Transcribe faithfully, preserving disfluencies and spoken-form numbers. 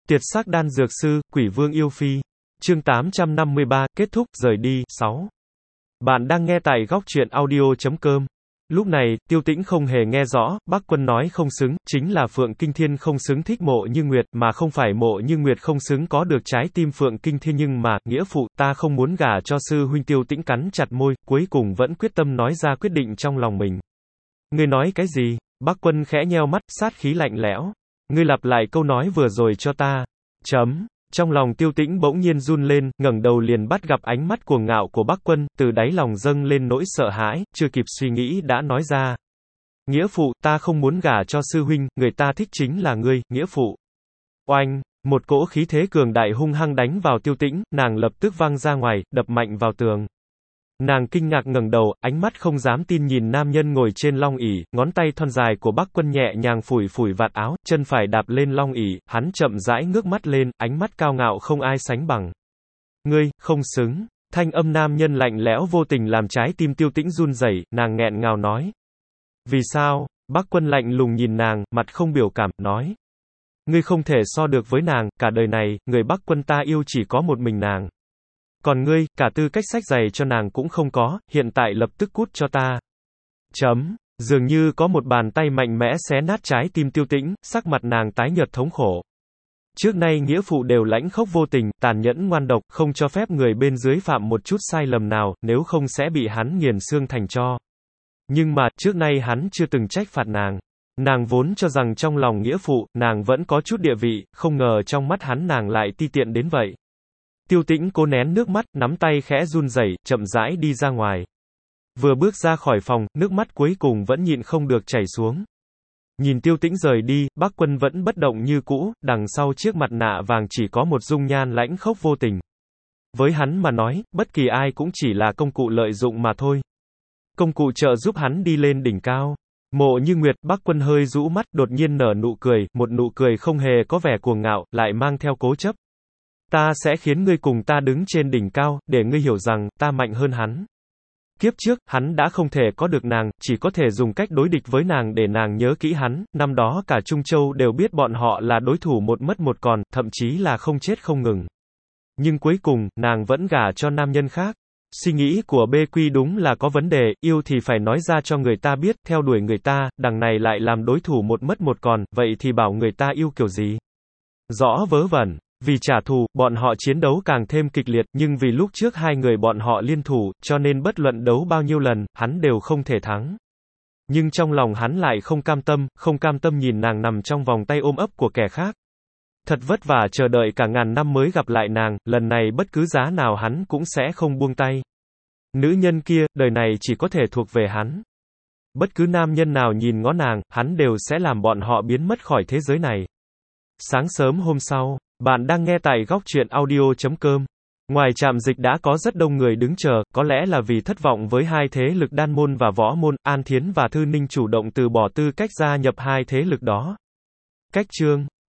Tiệt sắc đan dược sư, quỷ vương yêu phi. Chương tám trăm năm mươi ba, kết thúc, rời đi, sáu. Bạn đang nghe tại góc truyện audio chấm com. Lúc này, Tiêu Tĩnh không hề nghe rõ, Bắc Quân nói không xứng, chính là Phượng Kinh Thiên không xứng thích Mộ Như Nguyệt, mà không phải Mộ Như Nguyệt không xứng có được trái tim Phượng Kinh Thiên, nhưng mà, nghĩa phụ, ta không muốn gả cho sư huynh. Tiêu Tĩnh cắn chặt môi, cuối cùng vẫn quyết tâm nói ra quyết định trong lòng mình. Ngươi nói cái gì? Bắc Quân khẽ nheo mắt, sát khí lạnh lẽo. Ngươi lặp lại câu nói vừa rồi cho ta. Chấm. Trong lòng Tiêu Tĩnh bỗng nhiên run lên, ngẩng đầu liền bắt gặp ánh mắt cuồng ngạo của Bắc Quân, từ đáy lòng dâng lên nỗi sợ hãi, chưa kịp suy nghĩ đã nói ra. Nghĩa phụ, ta không muốn gả cho sư huynh, người ta thích chính là ngươi, nghĩa phụ. Oanh, một cỗ khí thế cường đại hung hăng đánh vào Tiêu Tĩnh, nàng lập tức văng ra ngoài, đập mạnh vào tường. Nàng kinh ngạc ngẩng đầu, ánh mắt không dám tin nhìn nam nhân ngồi trên long ỷ, ngón tay thon dài của Bắc Quân nhẹ nhàng phủi phủi vạt áo, chân phải đạp lên long ỷ, hắn chậm rãi ngước mắt lên, ánh mắt cao ngạo không ai sánh bằng. Ngươi, không xứng. Thanh âm nam nhân lạnh lẽo vô tình làm trái tim Tiêu Tĩnh run rẩy, nàng nghẹn ngào nói. Vì sao? Bắc Quân lạnh lùng nhìn nàng, mặt không biểu cảm, nói. Ngươi không thể so được với nàng, cả đời này, người Bắc Quân ta yêu chỉ có một mình nàng. Còn ngươi, cả tư cách sách giày cho nàng cũng không có, hiện tại lập tức cút cho ta. Chấm. Dường như có một bàn tay mạnh mẽ xé nát trái tim Tiêu Tĩnh, sắc mặt nàng tái nhợt thống khổ. Trước nay nghĩa phụ đều lãnh khốc vô tình, tàn nhẫn ngoan độc, không cho phép người bên dưới phạm một chút sai lầm nào, nếu không sẽ bị hắn nghiền xương thành tro. Nhưng mà, trước nay hắn chưa từng trách phạt nàng. Nàng vốn cho rằng trong lòng nghĩa phụ, nàng vẫn có chút địa vị, không ngờ trong mắt hắn nàng lại ti tiện đến vậy. Tiêu Tĩnh cố nén nước mắt, nắm tay khẽ run rẩy, chậm rãi đi ra ngoài. Vừa bước ra khỏi phòng, nước mắt cuối cùng vẫn nhịn không được chảy xuống. Nhìn Tiêu Tĩnh rời đi, Bắc Quân vẫn bất động như cũ, đằng sau chiếc mặt nạ vàng chỉ có một dung nhan lãnh khốc vô tình. Với hắn mà nói, bất kỳ ai cũng chỉ là công cụ lợi dụng mà thôi. Công cụ trợ giúp hắn đi lên đỉnh cao. Mộ Như Nguyệt, Bắc Quân hơi rũ mắt, đột nhiên nở nụ cười, một nụ cười không hề có vẻ cuồng ngạo, lại mang theo cố chấp. Ta sẽ khiến ngươi cùng ta đứng trên đỉnh cao, để ngươi hiểu rằng, ta mạnh hơn hắn. Kiếp trước, hắn đã không thể có được nàng, chỉ có thể dùng cách đối địch với nàng để nàng nhớ kỹ hắn, năm đó cả Trung Châu đều biết bọn họ là đối thủ một mất một còn, thậm chí là không chết không ngừng. Nhưng cuối cùng, nàng vẫn gả cho nam nhân khác. Suy nghĩ của bê quy đúng là có vấn đề, yêu thì phải nói ra cho người ta biết, theo đuổi người ta, đằng này lại làm đối thủ một mất một còn, vậy thì bảo người ta yêu kiểu gì? Rõ vớ vẩn. Vì trả thù, bọn họ chiến đấu càng thêm kịch liệt, nhưng vì lúc trước hai người bọn họ liên thủ, cho nên bất luận đấu bao nhiêu lần, hắn đều không thể thắng. Nhưng trong lòng hắn lại không cam tâm, không cam tâm nhìn nàng nằm trong vòng tay ôm ấp của kẻ khác. Thật vất vả chờ đợi cả ngàn năm mới gặp lại nàng, lần này bất cứ giá nào hắn cũng sẽ không buông tay. Nữ nhân kia, đời này chỉ có thể thuộc về hắn. Bất cứ nam nhân nào nhìn ngó nàng, hắn đều sẽ làm bọn họ biến mất khỏi thế giới này. Sáng sớm hôm sau, bạn đang nghe tại góc truyện audio chấm com. Ngoài trạm dịch đã có rất đông người đứng chờ, có lẽ là vì thất vọng với hai thế lực đan môn và võ môn, An Thiến và Thư Ninh chủ động từ bỏ tư cách gia nhập hai thế lực đó. Cách chương